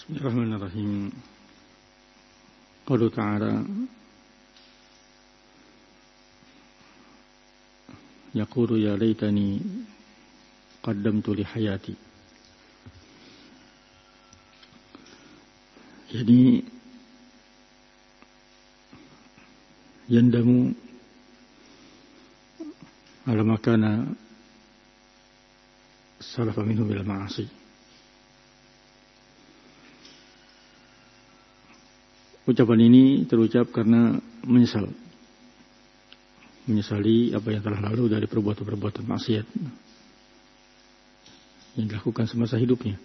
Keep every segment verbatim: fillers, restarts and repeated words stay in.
Bismillahirrahmanirrahim. Qalu ta'ala yaqulu ya laitani qaddamtu li hayati. Jadi yandamu ala makana salafa minhu bil ma'asi. Ucapan ini terucap karena menyesal. Menyesali apa yang telah lalu dari perbuatan-perbuatan maksiat yang dilakukan semasa hidupnya.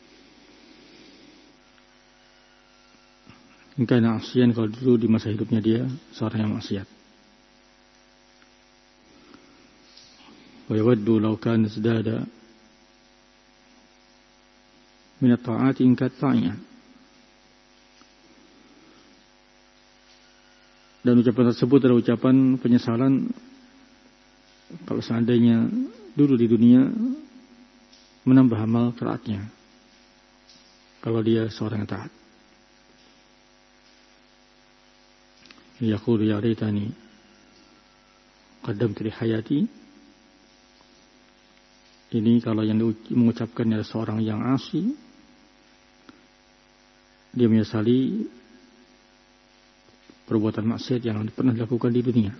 Karena asian kalau dulu di masa hidupnya dia seorang yang maksiat. Wa yawaddu law kana izdada min at-ta'ati in kat-ta'iyan. Dan ucapan tersebut adalah ucapan penyesalan kalau seandainya dulu di dunia menambah amal taatnya, kalau dia seorang yang taat. Yaqulu ya laitani qaddamtu li hayati. Ini kalau yang mengucapkannya seorang yang asi, dia menyesali perbuatan maksiat yang pernah dilakukan di dunia.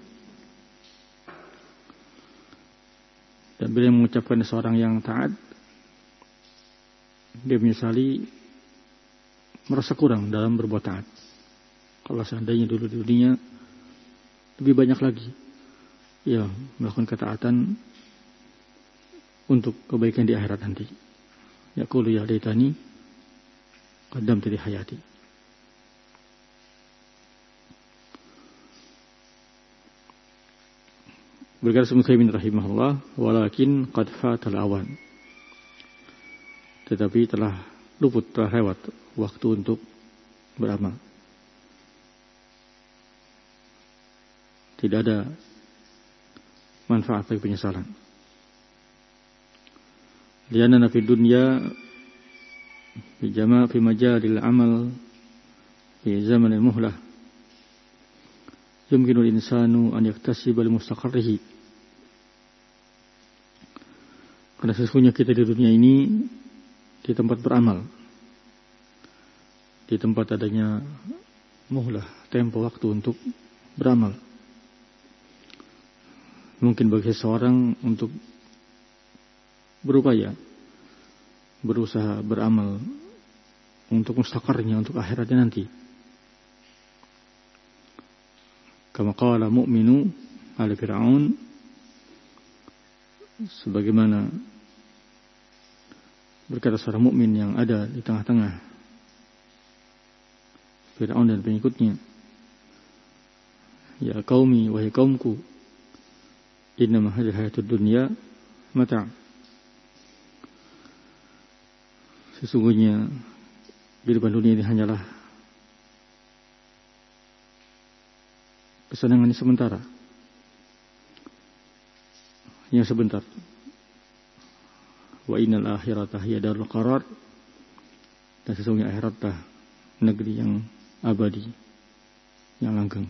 Dan bila mengucapkan seorang yang taat, dia menyesali merasa kurang dalam berbuat taat. Kalau seandainya dulu di dunia lebih banyak lagi ya melakukan ketaatan untuk kebaikan di akhirat nanti. Yaqulu ya laitani qaddamtu li hayati. Berkata Ibnu Utsaimin rahimahullah, walakin qad fatal awan. Tetapi telah luput, telah lewat waktu untuk beramal. Tidak ada manfaat bagi penyesalan. Lianna fi dunya fi jama' fi majalil amal fi zamanil muhlah yumkinu al-insanu an yaktasiba li mustaqarrihi. Karena sesungguhnya kita di dunia ini di tempat beramal, di tempat adanya muhlah, tempo waktu untuk beramal. Mungkin bagi seseorang untuk berupaya, berusaha beramal untuk mustaqarnya, untuk akhiratnya nanti. Kama qala mu'minu ala Fir'aun, sebagaimana berkata seorang mukmin yang ada di tengah-tengah Fir'aun dan pengikutnya, ya qaumi wahai kaumku, innama hadhihi hayatud dunya mata'. Sesungguhnya kehidupan dunia ini hanyalah kesenangan yang sementara, yang sebentar. Wa innal akhirata hiya darul qarar. Dan sesungguhnya akhiratlah negeri yang abadi, yang langgeng.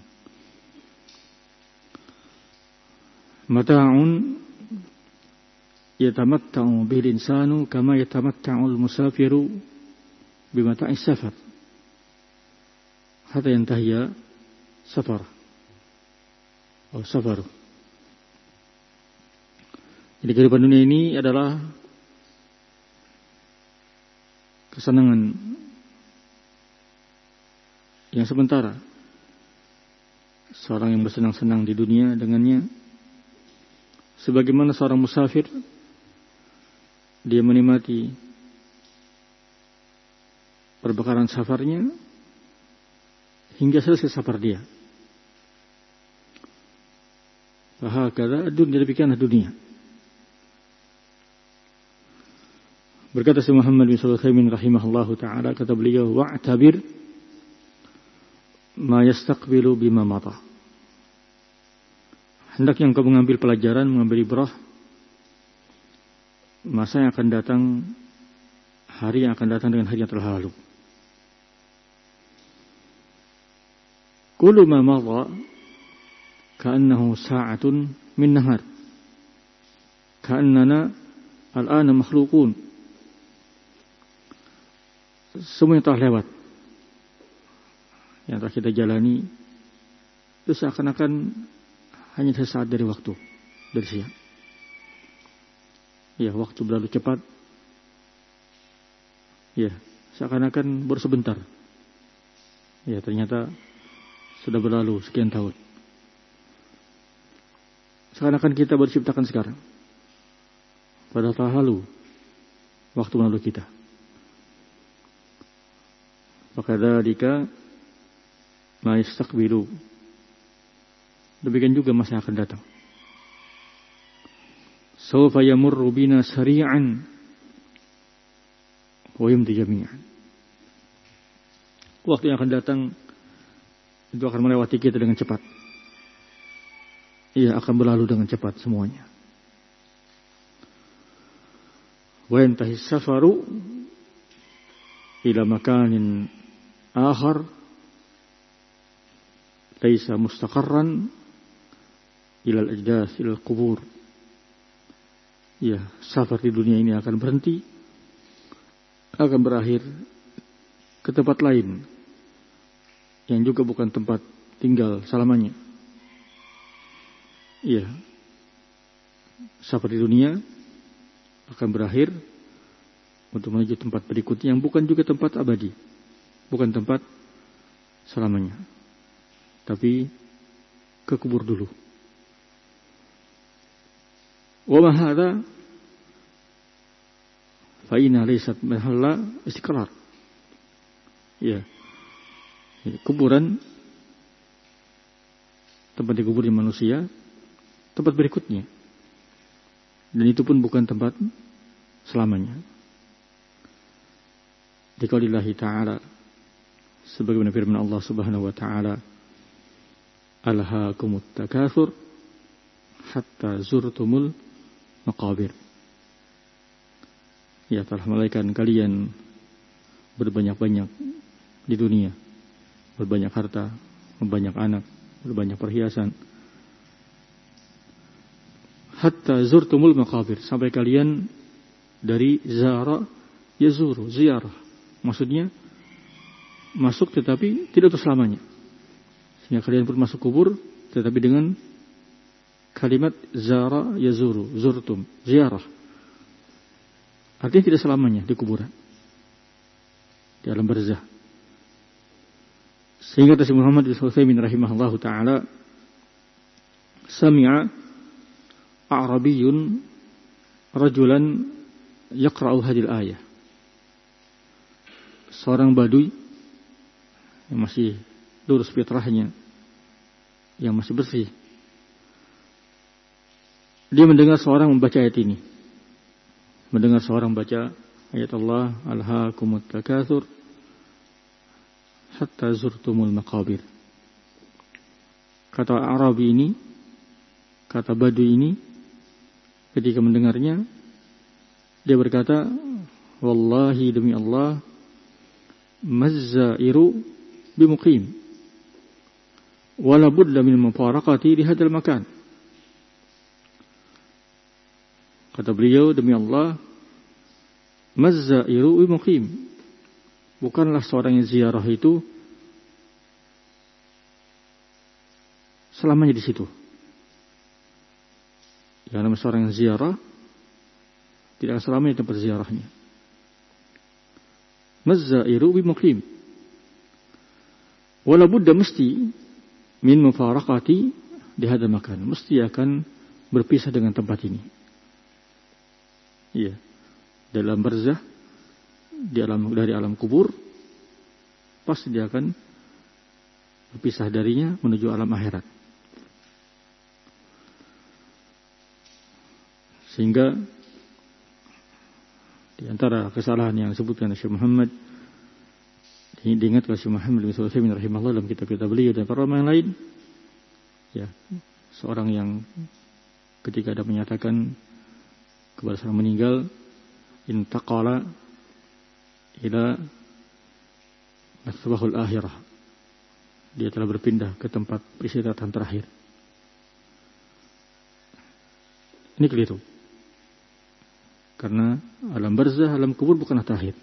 Mata'un yatamatta'u bil insanu kama yatamatta'u al-musafiru bimata'is safar hatta yantahiya safar atau safaru. Jadi kehidupan dunia ini adalah kesenangan yang sementara. Seorang yang bersenang-senang di dunia dengannya, sebagaimana seorang musafir, dia menikmati perbekalan safarnya hingga selesai safar dia. Fahakadha dunia, demikianlah dunia. Berkata Syekh Muhammad bin Shalih Al-Utsaimin rahimahullahu taala, kata beliau, wa'tabir ma yastaqbilu bima mata. Hendak yang kau mengambil pelajaran, mengambil ibrah masa yang akan datang, hari yang akan datang dengan hari yang telah lalu. kullu ma madha ka'annahu sa'atun min nahar ka'annana al-ana makhluqun. Semua yang telah lewat, yang telah kita jalani, itu seakan-akan hanya sesaat dari waktu, dari siang. Ya, waktu berlalu cepat. Ya, seakan-akan baru sebentar. Ya, ternyata sudah berlalu sekian tahun. Seakan-akan kita baru diciptakan sekarang. Padahal telah lalu waktu lalu kita. Fakadzalika ma yastaqbilu. Demikian juga masa yang akan datang. Sawfa yamurru bina sari'an wa yumdi jami'an. Waktu yang akan datang itu akan melewati kita dengan cepat. Ia akan berlalu dengan cepat semuanya. Wa yantahi safaru ila makanin akhar laisa mustaqarran ila al-ajdas ila al-qubur. Ya, safar di dunia ini akan berhenti, akan berakhir ke tempat lain yang juga bukan tempat tinggal selamanya. Iya, safar di dunia akan berakhir untuk menuju tempat berikutnya yang bukan juga tempat abadi, bukan tempat selamanya, tapi ke kubur dulu. Wa ma hadza fa inna laysat mahalla istiqrar. Ya, kuburan, tempat dikuburnya manusia, tempat berikutnya, dan itu pun bukan tempat selamanya. Dikaulillahi ta'ala, sebagaimana firman Allah Subhanahu wa ta'ala, alhaakumut takatsur hatta zurtumul maqabir. Ya, telah melahirkan kalian berbanyak-banyak di dunia, berbanyak harta, berbanyak anak, berbanyak perhiasan, hatta zurtumul maqabir, sampai kalian dari zara yazuru, ziarah, maksudnya masuk tetapi tidak untuk selamanya, sehingga kalian pun masuk kubur tetapi dengan kalimat zara yazuru, zurtum, ziarah, artinya tidak selamanya di kuburan, di alam barzah. Sehingga Syekh Muhammad bin Utsaimin rahimahullahu taala, sami'a a'rabiyyun rajulan yaqra'u hadhihi al-ayah. Seorang badui yang masih lurus fitrahnya, yang masih bersih, dia mendengar seorang membaca ayat ini. Mendengar seorang baca ayat Allah, alhaakumut takatsur hatta zurtumul maqabir. Kata Arabi ini, kata badui ini, ketika mendengarnya, dia berkata, wallahi demi Allah, mazzairu bimuqim wala budda min mufaraqati di hadzal makan. Kata beliau, demi Allah, mazzairu bimuqim, bukanlah seorang yang ziarah itu selamanya di situ. Ya, nama seorang yang ziarah tidak selamanya di tempat ziarahnya. Mazzairu bimuqim wala budda, mesti min mufaraqati di hadzal makan, mesti akan berpisah dengan tempat ini. Iya, dalam barzah, di alam, dari alam kubur, pasti dia akan berpisah darinya menuju alam akhirat. Sehingga di antara kesalahan yang disebutkan oleh Syekh Muhammad, diingat oleh Syekh Muhammad bin Sulaiman rahimahullah dalam kitab-kitab beliau dan para ulama yang lain, ya, seorang yang ketika ada menyatakan kepada seorang meninggal, intaqala ila masbahul akhirah, dia telah berpindah ke tempat peristirahatan terakhir. Ini keliru. Karena alam barzah, alam kubur bukanlah terakhir.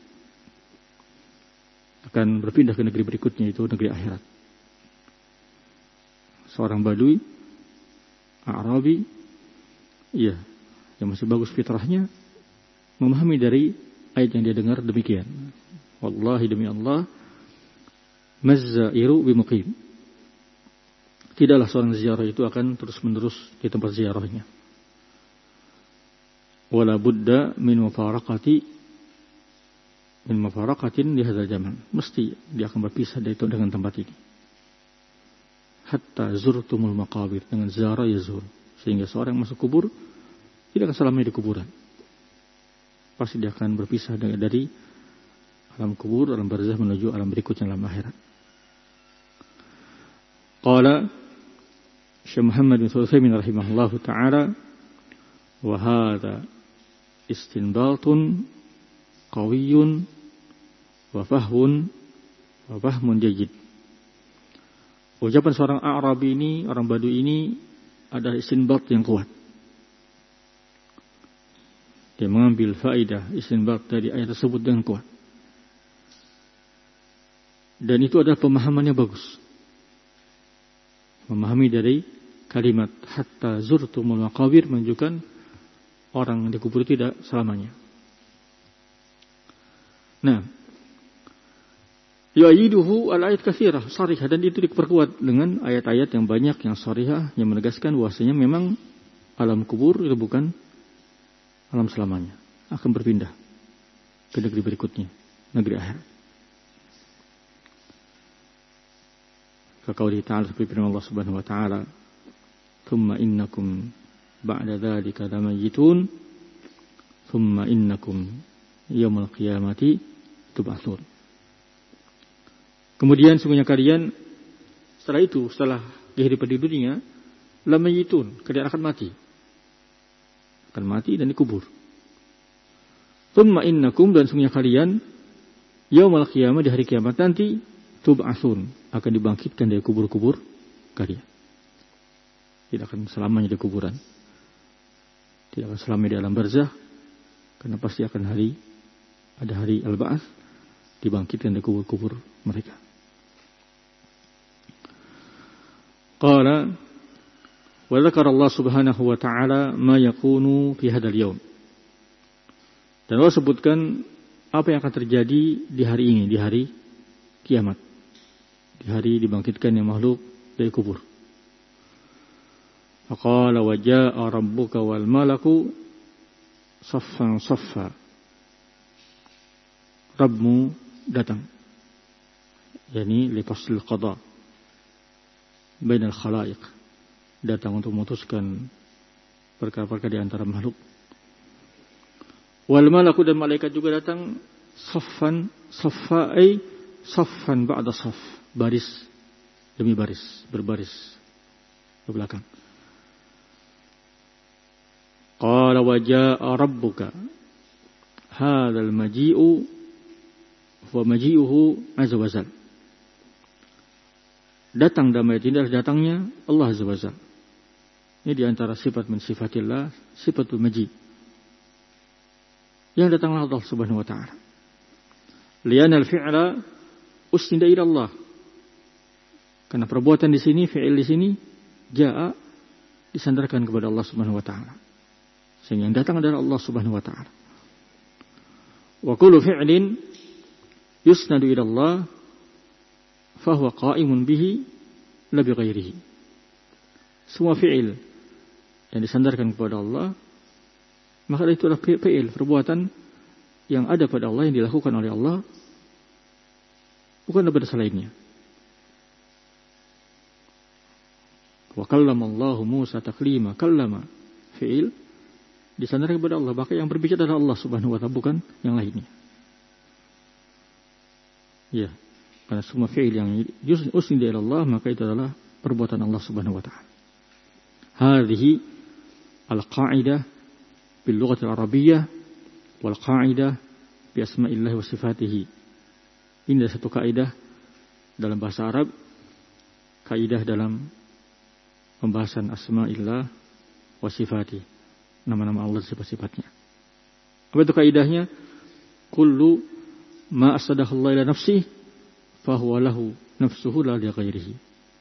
Akan berpindah ke negeri berikutnya, itu negeri akhirat. Seorang badui, Arabi, iya, yang masih bagus fitrahnya, memahami dari ayat yang dia dengar demikian. Wallahi demi Allah, mazzairu bimuqim. Tidaklah seorang ziarah itu akan terus-menerus di tempat ziarahnya. Wala budda min mufaraqati min mufaraqatin di hadzal zaman. Mesti dia akan berpisah dari itu dengan tempat ini. Hatta zurtumul maqabir, dengan ziarah yazur, sehingga seorang yang masuk kubur tidak akan selamanya di kuburan. Pasti dia akan berpisah dari alam kubur, alam barzah menuju alam berikutnya, alam akhirat. Qala Syekh Muhammad bin Sulaiman rahimahullahu taala, wa hadza istinbatun qawiyyun wa fahmun wa fahmun jayyid. Ucapan seorang Arabi ini, orang Badui ini adalah istinbat yang kuat. Dia mengambil faedah istinbat dari ayat tersebut dengan kuat. Dan itu adalah pemahamannya bagus. Memahami dari kalimat hatta zurtumul maqabir menunjukkan orang di kubur tidak selamanya. Nah, yu'ayyiduhu al-ayat katsirah sharihah, dan itu diperkuat dengan ayat-ayat yang banyak yang sharihah yang menegaskan bahwasanya memang alam kubur itu bukan alam selamanya, akan berpindah ke negeri berikutnya, negeri akhirat. Kaqauli ta'ala, seperti firman Allah Subhanahu wa taala, "Tsumma innakum ba'da dzalika lamayyitun, tsumma innakum yaumul qiyamati tub'atsun." Kemudian sungguhnya kalian setelah itu, setelah kehidupan di dunia, lamayyitun, kalian akan mati. Akan mati dan dikubur. Tsumma innakum, dan sungguhnya kalian yaumul qiyamah, di hari kiamat nanti, tub'atsun, akan dibangkitkan dari kubur-kubur kalian. Tidak akan selamanya di kuburan. Tidak akan selamanya di alam barzah, karena pasti akan hari ada hari al-ba'ats, dibangkitkan dari kubur-kubur mereka. Qala wa dzakara Allah Subhanahu wa ta'ala ma yakunu fi hadzal yaum. Dan Allah sebutkan apa yang akan terjadi di hari ini, di hari kiamat. Di hari dibangkitkan yang makhluk dari kubur. Faqala wa jaa'a rabbuka wal malaku saffan saffa. Rabbmu datang. Yani li faslil qada bainal khalaiq. Datang untuk memutuskan perkara-perkara di antara makhluk. Wal malaku, dan malaikat juga datang saffan saffa, ay saffan ba'da saff, baris demi baris, berbaris ke belakang. Qala wa jaa'a rabbuka hadzal maji'u wa maji'uhu azza wa jalla. Datang dalam ayat ini adalah datangnya Allah azza wa jalla. Ini di antara sifat min sifatillah, sifatul maji'. Yang datanglah Allah Subhanahu wa taala. Li'anna al-fi'la usnida ila Allah. Karena perbuatan di sini, fi'il di sini, jaa, disandarkan kepada Allah Subhanahu wa taala. Sehingga yang datang adalah Allah Subhanahu wa taala. Wa kullu fi'lin yusnadu ila Allah fa huwa qa'imun bihi la bi ghairihi. Semua fi'il yang disandarkan kepada Allah, maka itu adalah fi'il, perbuatan yang ada pada Allah, yang dilakukan oleh Allah, bukan kepada selainnya. Wa kallama Allahu Musa taklima, kallama fi'il disandarkan kepada Allah, maka yang berbicara adalah Allah Subhanahu wa taala, bukan yang lainnya. Ya, karena semua fi'il yang usnida ila Allah, maka itu adalah perbuatan Allah Subhanahu wa taala. Hadhihi al-qa'idah bil lughah al-arabiyyah wal qa'idah bi asma'illah wa sifatihi. Ini adalah satu kaidah dalam bahasa Arab kaidah dalam pembahasan asma'illah wa sifati, nama-nama Allah, sifat-sifatnya. Apa itu kaidahnya? Kullu ma asadahu Allah ila nafsihi fa huwa lahu nafsuhu la li ghairihi.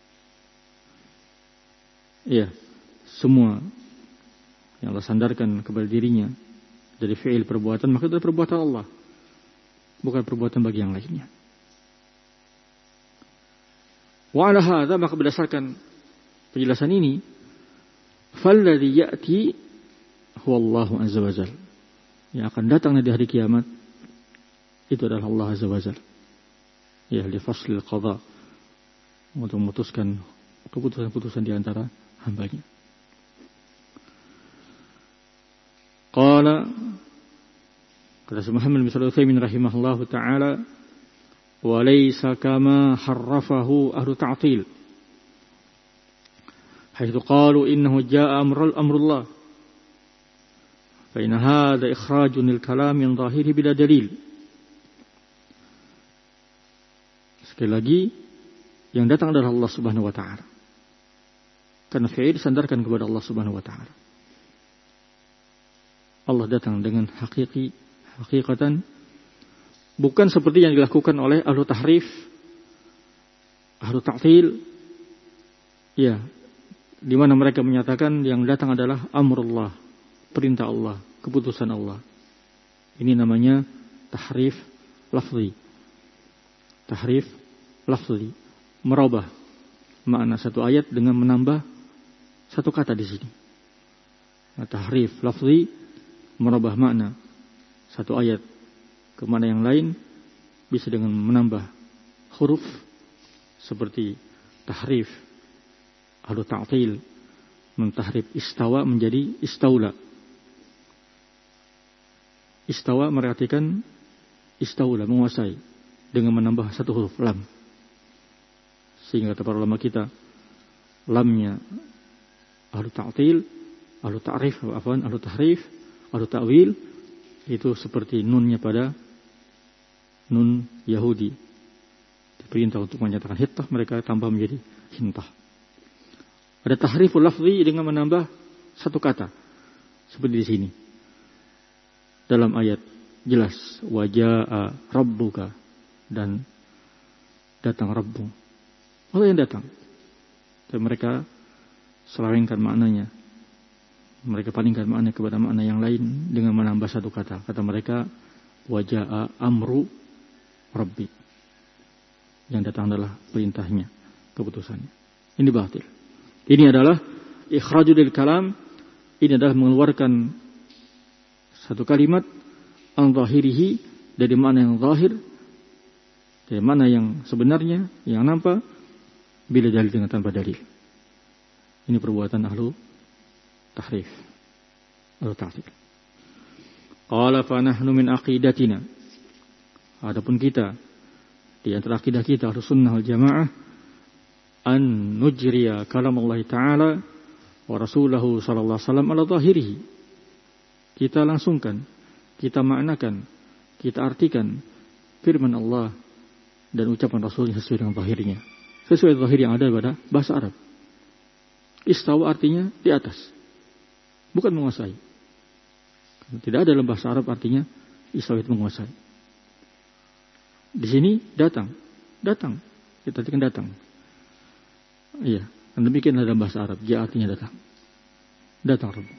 Iya, semua yang Allah sandarkan kepada dirinya dari fi'il perbuatan, maka itu perbuatan Allah, bukan perbuatan bagi yang lainnya. Wa ala hadza, maka berdasarkan penjelasan ini, falladhi ya'ti huwa Allahu azza wa jalla, yang akan datang di hari kiamat itu adalah Allah azza wa jalla, ya, li faslil qadha, untuk memutuskan keputusan-keputusan di antara hambanya. Qala, kata Muhammad bin Shalih Al-Utsaimin rahimahullahu taala, wa laysa kama harrafahu ahlu ta'til, haitsu qalu innahu jaa'a amrul amrullah, fa inna hadha ikhrajun lil kalam min dhahiri bila dalil. Sekali lagi, yang datang adalah Allah Subhanahu wa taala, karena fi'il disandarkan kepada Allah Subhanahu wa taala. Allah datang dengan hakiki, hakikatan, bukan seperti yang dilakukan oleh ahlu tahrif, ahlu ta'til, ya, di mana mereka menyatakan yang datang adalah amrullah, perintah Allah, keputusan Allah. Ini namanya tahrif lafzi. Tahrif lafzi, merubah makna satu ayat dengan menambah satu kata di sini. Nah, tahrif lafzi, merubah makna satu ayat ke mana yang lain, bisa dengan menambah huruf, seperti tahrif ahlu ta'til mentahrif istawa menjadi istaula. Istawa merartikan istaula, menguasai, dengan menambah satu huruf lam. Sehingga kata para ulama kita, lamnya ahlu ta'til, ahlu ta'rif, afwan, ahlu tahrif, ahlu ta'wil, itu seperti nunnya pada nun Yahudi. Diperintah untuk menyatakan hittah, mereka tambah menjadi hintah. Ada tahriful lafzi dengan menambah satu kata, seperti di sini. Dalam ayat jelas, waja'a rabbuka, dan datang Rabbu. Allah yang datang. Dan mereka selawengkan maknanya. Mereka palingkan makna kepada makna yang lain dengan menambah satu kata. Kata mereka, waja'a amru rabbi, yang datang adalah perintahnya, keputusannya. Ini batil. Ini adalah ikhrajul kalam. Ini adalah mengeluarkan satu kalimat an zahirihi, dari makna yang zahir, dari makna yang sebenarnya, yang nampak, bila dalil dengan tanpa dalil. Ini perbuatan ahlu tahrif, ahlu ta'til. Qala fa nahnu min aqidatina, adapun kita di antara akidah kita ahlu sunnah wal jamaah, an nujriya kalam Allah Ta'ala wa rasulahu sallallahu alaihi wasallam ala zahirihi. Kita langsungkan, kita maknakan, kita artikan firman Allah dan ucapan Rasulnya sesuai dengan zahirnya, sesuai zahir yang ada pada bahasa Arab. Istawa artinya di atas, bukan menguasai. Tidak ada dalam bahasa Arab artinya istawa itu menguasai. Di sini datang, datang, kita artikan datang. Iya, dan demikian dalam bahasa Arab, dia artinya datang, datang Rabb.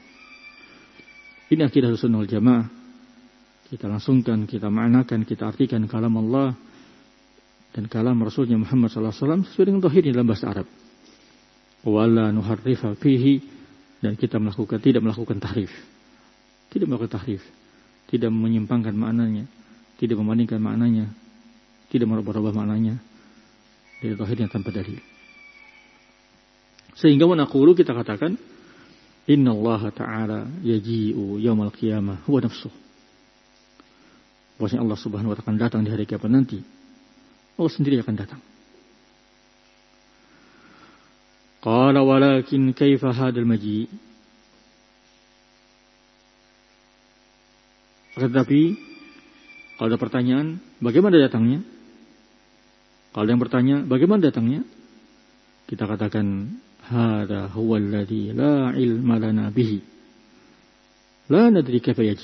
Ini akidah Sunnah wal Jamaah. Kita langsungkan, kita maknakan, kita artikan kalam Allah dan kalam Rasulnya Muhammad sallallahu alaihi wasallam sesuai dengan zahirnya dalam bahasa Arab. Wala nuharrifa fihi, dan kita melakukan, tidak melakukan tahrif, tidak melakukan tahrif, tidak menyimpangkan maknanya, tidak membandingkan maknanya, tidak merubah-rubah maknanya dari zahirnya tanpa dalil. Sehingga menaqulu, kita katakan, inna Allah Ta'ala yaji'u yaumal qiyamah huwa nafsuh. Bahwasanya Allah Subhanahu wa ta'ala akan datang di hari kiamat nanti. Allah sendiri akan datang. Qala walakin kaifa hadal maji'. Tetapi kalau ada pertanyaan, bagaimana datangnya? Kalau ada yang bertanya, bagaimana datangnya? kita katakan hada huwal ladzi la ilma lana bihi la nadri kaifa yaji.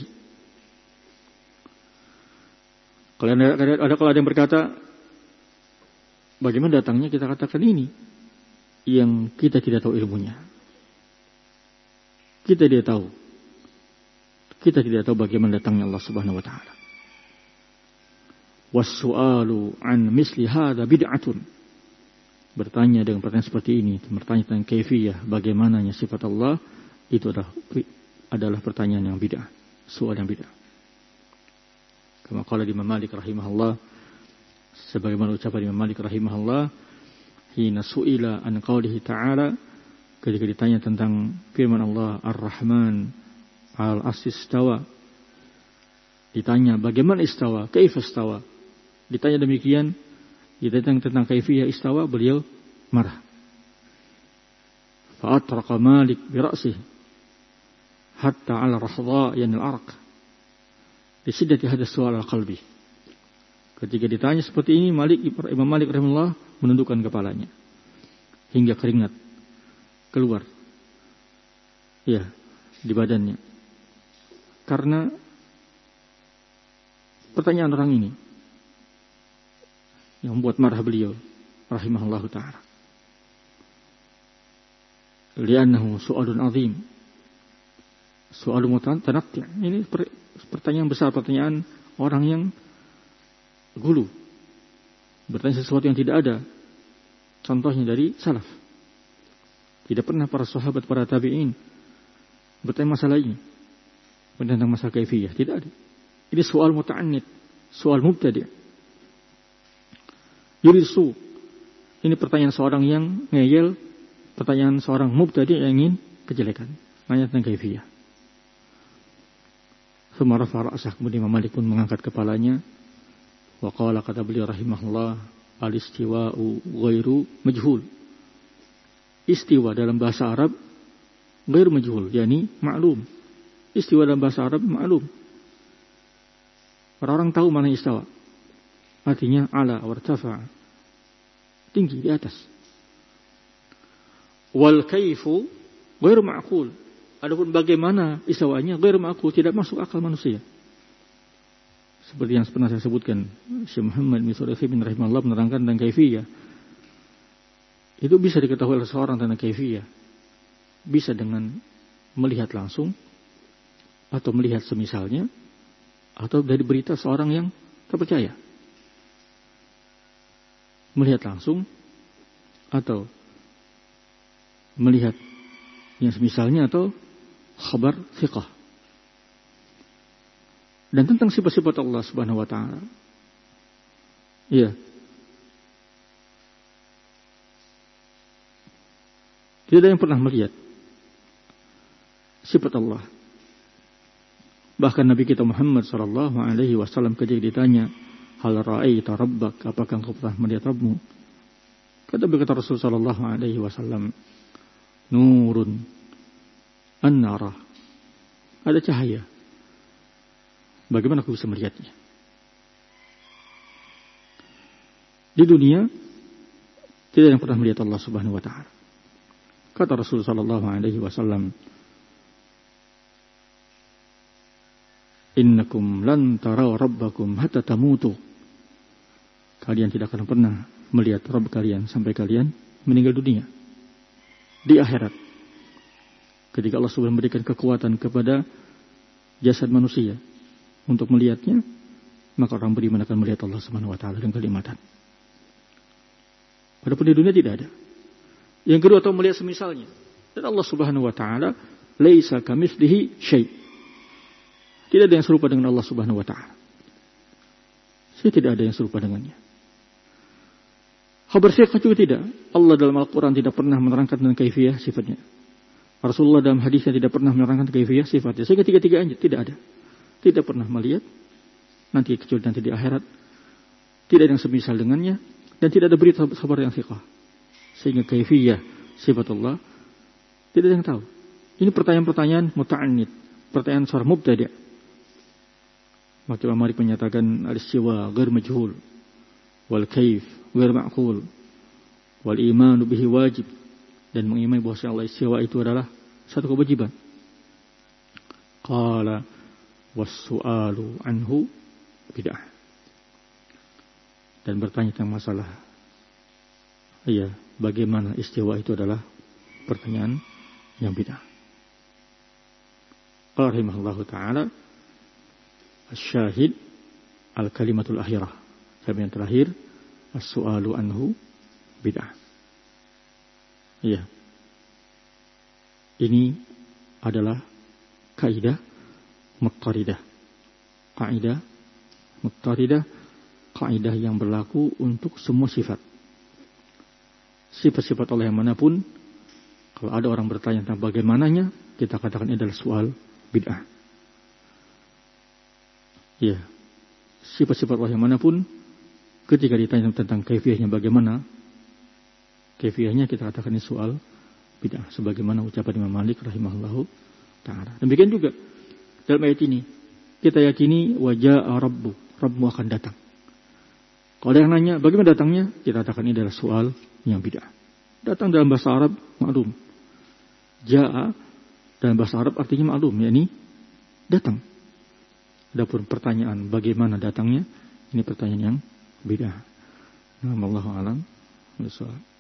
Kalau ada, ada kalau ada yang berkata bagaimana datangnya, kita katakan ini yang kita tidak tahu ilmunya. Kita tidak tahu. Kita tidak tahu bagaimana datangnya Allah Subhanahu wa taala. Was-su'alu an misli hadza bid'atun. Bertanya dengan pertanyaan seperti ini, bertanya tentang kaifiyah, bagaimananya sifat Allah, itu adalah adalah pertanyaan yang bid'ah, soal yang bid'ah. Kama qala Imam Malik rahimahullah, sebagaimana ucapan Imam Malik rahimahullah, hina su'ila an qaulihi ta'ala, ketika ditanya tentang firman Allah Ar-Rahman al-Arsy istawa, ditanya bagaimana istawa, kaifa istawa, ditanya demikian, ditanya tentang kaifiyah istawa, beliau marah. Fa'atraqa Malik bi ra'sihi hatta 'ala rahdha yanil arq li siddati hadha su'al al-qalbi. Ketika ditanya seperti ini, Malik Imam Malik rahimahullah menundukkan kepalanya hingga keringat keluar ya di badannya karena pertanyaan orang ini yang membuat marah beliau rahimahullahu ta'ala. Li'annahu su'alun azim, su'alun mutanaqti'. Ini pertanyaan besar, pertanyaan orang yang gulu, bertanya sesuatu yang tidak ada. Contohnya dari salaf, tidak pernah para sahabat, para tabi'in bertanya masalah ini, tentang masalah kaifiyah, tidak ada. Ini soal muta'annid, soal mubtadi'. Yurisu, ini pertanyaan seorang yang ngeyel, pertanyaan seorang mubtadi' yang ingin kejelekan, nanya tentang kaifiyah. Tsumma rafa'a ra'sah, kemudian Imam Malik pun mengangkat kepalanya. Wa qala, kata beliau rahimahullah, al-istiwa'u ghairu majhul. Istiwa dalam bahasa Arab ghairu majhul, yakni ma'lum. Istiwa dalam bahasa Arab ma'lum. Orang-orang tahu mana istawa. Artinya ala wartafa, tinggi di atas. Wal kaifu ghairu ma'qul. Adapun bagaimana istawanya ghairu ma'qul, tidak masuk akal manusia. Seperti yang pernah saya sebutkan, Syekh Muhammad bin Shalih bin rahimahullah menerangkan tentang kaifiyah. Itu bisa diketahui oleh seorang tentang kaifiyah. Bisa dengan melihat langsung, atau melihat semisalnya, atau dari berita seorang yang terpercaya. Melihat langsung, atau melihat yang semisalnya, atau khabar thiqah. Dan tentang sifat-sifat Allah Subhanahu wa ta'ala, ya, tidak ada yang pernah melihat sifat Allah. Bahkan Nabi kita Muhammad sallallahu alaihi wasallam ketika ditanya, hal ra'aita rabbak, apakah engkau pernah melihat Rabbmu? Kata berkata Rasul sallallahu alaihi wasallam, nurun an-nara, ada cahaya. Bagaimana aku bisa melihatnya? Di dunia tidak ada yang pernah melihat Allah Subhanahu wa ta'ala. Kata Rasul sallallahu alaihi wasallam, innakum lan taraw rabbakum hatta tamutu. Kalian tidak akan pernah melihat Rabb kalian sampai kalian meninggal dunia. Di akhirat, ketika Allah Subhanahu memberikan kekuatan kepada jasad manusia untuk melihatnya, maka orang beriman akan melihat Allah Subhanahu wa ta'ala dengan kenikmatan. Padahal di dunia tidak ada. Yang kedua, atau melihat semisalnya. Dan Allah Subhanahu wa ta'ala laisa kamitslihi syai'. Tidak ada yang serupa dengan Allah Subhanahu wa ta'ala. Saya tidak ada yang serupa dengannya. Khabar thiqah juga tidak. Allah dalam Al-Quran tidak pernah menerangkan tentang kaifiyah sifatnya. Rasulullah dalam hadisnya tidak pernah menerangkan kaifiyah sifatnya. Sehingga tiga-tiganya tidak ada. Tidak pernah melihat, nanti kecuali nanti di akhirat. Tidak ada yang semisal dengannya, dan tidak ada berita kabar yang thiqah. Sehingga kaifiyah sifat Allah tidak ada yang tahu. Ini pertanyaan-pertanyaan muta'annid, pertanyaan seorang mubtadi'. Maka Imam Malik menyatakan al-istiwa ghair majhul, wal kaif ghair ma'qul, wal imanu bihi wajib, dan mengimani bahwa Allah istiwa itu adalah satu kewajiban. Qala was-su'alu anhu bid'ah. Dan bertanya tentang masalah iya, bagaimana istiwa itu adalah pertanyaan yang bid'ah. Qala rahimahullahu taala asy-syahid al-kalimatul akhirah. Kalimat yang terakhir as-su'alu anhu bid'ah. Iya. Ini adalah kaidah muttaridah. Kaidah muttaridah, kaidah yang berlaku untuk semua sifat. Sifat-sifat Allah yang manapun, kalau ada orang bertanya tentang bagaimananya, kita katakan ini adalah soal bid'ah. Ya, sifat-sifat Allah yang manapun, ketika ditanya tentang kaifiyahnya bagaimana, kaifiyahnya kita katakan ini soal bid'ah. Sebagaimana ucapan Imam Malik rahimahullahu ta'ala. Demikian juga dalam ayat ini, kita yakini wajah Rabbu, Rabbu akan datang. Kalau ada yang nanya, bagaimana datangnya? Kita katakan ini adalah soal yang bid'ah. Datang dalam bahasa Arab maklum. Ja'a dalam bahasa Arab artinya maklum, yakni datang. Adapun pertanyaan bagaimana datangnya, ini pertanyaan yang bid'ah. Allahu a'lam bishawab.